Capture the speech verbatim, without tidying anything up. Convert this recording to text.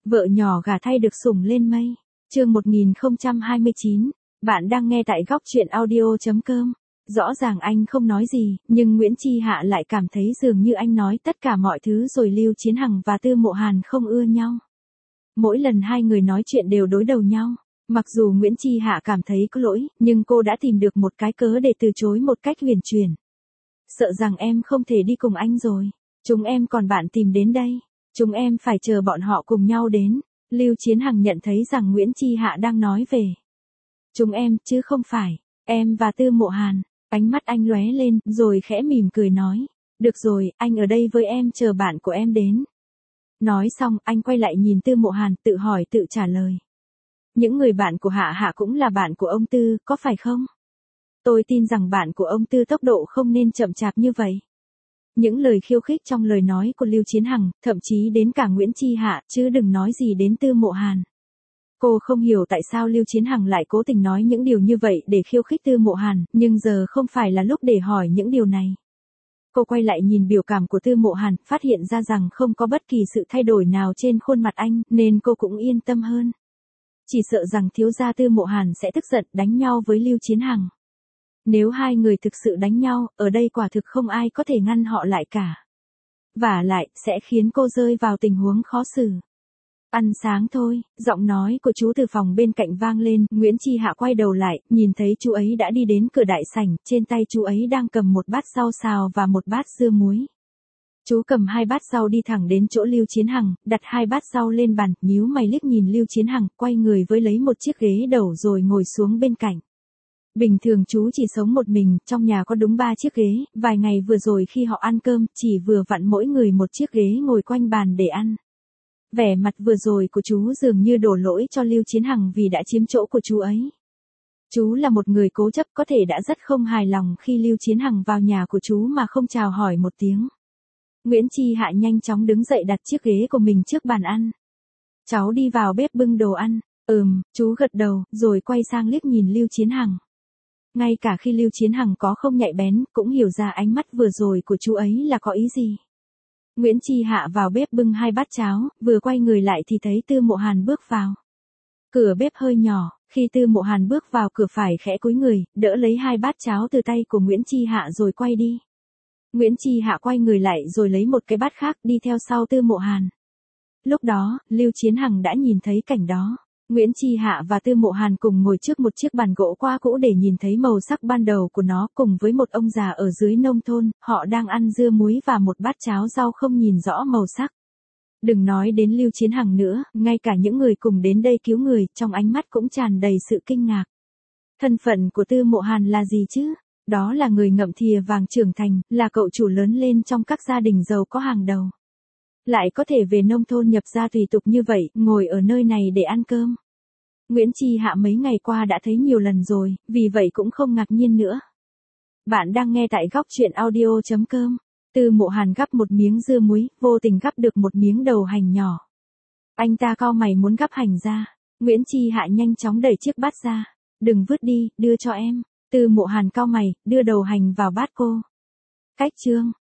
Vợ nhỏ gả thay được sủng lên mây. Chương một nghìn không trăm hai mươi chín. Bạn đang nghe tại góc truyện audio chấm com. Rõ ràng anh không nói gì, nhưng Nguyễn Chi Hạ lại cảm thấy dường như anh nói tất cả mọi thứ rồi. Lưu Chiến Hằng và Tư Mộ Hàn không ưa nhau. Mỗi lần hai người nói chuyện đều đối đầu nhau. Mặc dù Nguyễn Chi Hạ cảm thấy có lỗi, nhưng cô đã tìm được một cái cớ để từ chối một cách huyền chuyển. Sợ rằng em không thể đi cùng anh rồi. Chúng em còn bạn tìm đến đây. Chúng em phải chờ bọn họ cùng nhau đến. Lưu Chiến Hằng nhận thấy rằng Nguyễn Chi Hạ đang nói về chúng em, chứ không phải em và Tư Mộ Hàn. Ánh mắt anh lóe lên, rồi khẽ mỉm cười nói. Được rồi, anh ở đây với em chờ bạn của em đến. Nói xong, anh quay lại nhìn Tư Mộ Hàn, tự hỏi tự trả lời. Những người bạn của Hạ Hạ cũng là bạn của ông Tư, có phải không? Tôi tin rằng bạn của ông Tư tốc độ không nên chậm chạp như vậy. Những lời khiêu khích trong lời nói của Lưu Chiến Hằng, thậm chí đến cả Nguyễn Chi Hạ, chứ đừng nói gì đến Tư Mộ Hàn. Cô không hiểu tại sao Lưu Chiến Hằng lại cố tình nói những điều như vậy để khiêu khích Tư Mộ Hàn, nhưng giờ không phải là lúc để hỏi những điều này. Cô quay lại nhìn biểu cảm của Tư Mộ Hàn, phát hiện ra rằng không có bất kỳ sự thay đổi nào trên khuôn mặt anh, nên cô cũng yên tâm hơn. Chỉ sợ rằng thiếu gia Tư Mộ Hàn sẽ tức giận đánh nhau với Lưu Chiến Hằng. Nếu hai người thực sự đánh nhau, ở đây quả thực không ai có thể ngăn họ lại cả. Vả lại, sẽ khiến cô rơi vào tình huống khó xử. Ăn sáng thôi, giọng nói của chú từ phòng bên cạnh vang lên. Nguyễn Chi Hạ quay đầu lại, nhìn thấy chú ấy đã đi đến cửa đại sảnh, trên tay chú ấy đang cầm một bát rau xào và một bát dưa muối. Chú cầm hai bát rau đi thẳng đến chỗ Lưu Chiến Hằng, đặt hai bát rau lên bàn, nhíu mày liếc nhìn Lưu Chiến Hằng, quay người với lấy một chiếc ghế đầu rồi ngồi xuống bên cạnh. Bình thường chú chỉ sống một mình, trong nhà có đúng ba chiếc ghế, vài ngày vừa rồi khi họ ăn cơm, chỉ vừa vặn mỗi người một chiếc ghế ngồi quanh bàn để ăn. Vẻ mặt vừa rồi của chú dường như đổ lỗi cho Lưu Chiến Hằng vì đã chiếm chỗ của chú ấy. Chú là một người cố chấp, có thể đã rất không hài lòng khi Lưu Chiến Hằng vào nhà của chú mà không chào hỏi một tiếng. Nguyễn Chi Hạ nhanh chóng đứng dậy đặt chiếc ghế của mình trước bàn ăn. Cháu đi vào bếp bưng đồ ăn. Ừm, chú gật đầu, rồi quay sang liếc nhìn Lưu Chiến Hằng. Ngay cả khi Lưu Chiến Hằng có không nhạy bén, cũng hiểu ra ánh mắt vừa rồi của chú ấy là có ý gì. Nguyễn Chi Hạ vào bếp bưng hai bát cháo, vừa quay người lại thì thấy Tư Mộ Hàn bước vào. Cửa bếp hơi nhỏ, khi Tư Mộ Hàn bước vào cửa phải khẽ cúi người, đỡ lấy hai bát cháo từ tay của Nguyễn Chi Hạ rồi quay đi. Nguyễn Chi Hạ quay người lại rồi lấy một cái bát khác đi theo sau Tư Mộ Hàn. Lúc đó, Lưu Chiến Hằng đã nhìn thấy cảnh đó. Nguyễn Chi Hạ và Tư Mộ Hàn cùng ngồi trước một chiếc bàn gỗ quá cũ để nhìn thấy màu sắc ban đầu của nó, cùng với một ông già ở dưới nông thôn, họ đang ăn dưa muối và một bát cháo rau không nhìn rõ màu sắc. Đừng nói đến Lưu Chiến Hằng nữa, ngay cả những người cùng đến đây cứu người, trong ánh mắt cũng tràn đầy sự kinh ngạc. Thân phận của Tư Mộ Hàn là gì chứ? Đó là người ngậm thìa vàng trưởng thành, là cậu chủ lớn lên trong các gia đình giàu có hàng đầu. Lại có thể về nông thôn nhập gia tùy tục như vậy, ngồi ở nơi này để ăn cơm. Nguyễn Chi Hạ mấy ngày qua đã thấy nhiều lần rồi, vì vậy cũng không ngạc nhiên nữa. Bạn đang nghe tại góc truyện audio chấm com. Tư Mộ Hàn gắp một miếng dưa muối, vô tình gắp được một miếng đầu hành nhỏ. Anh ta cau mày muốn gắp hành ra. Nguyễn Chi Hạ nhanh chóng đẩy chiếc bát ra. Đừng vứt đi, đưa cho em. Tư Mộ Hàn cau mày, đưa đầu hành vào bát cô. Cách chương.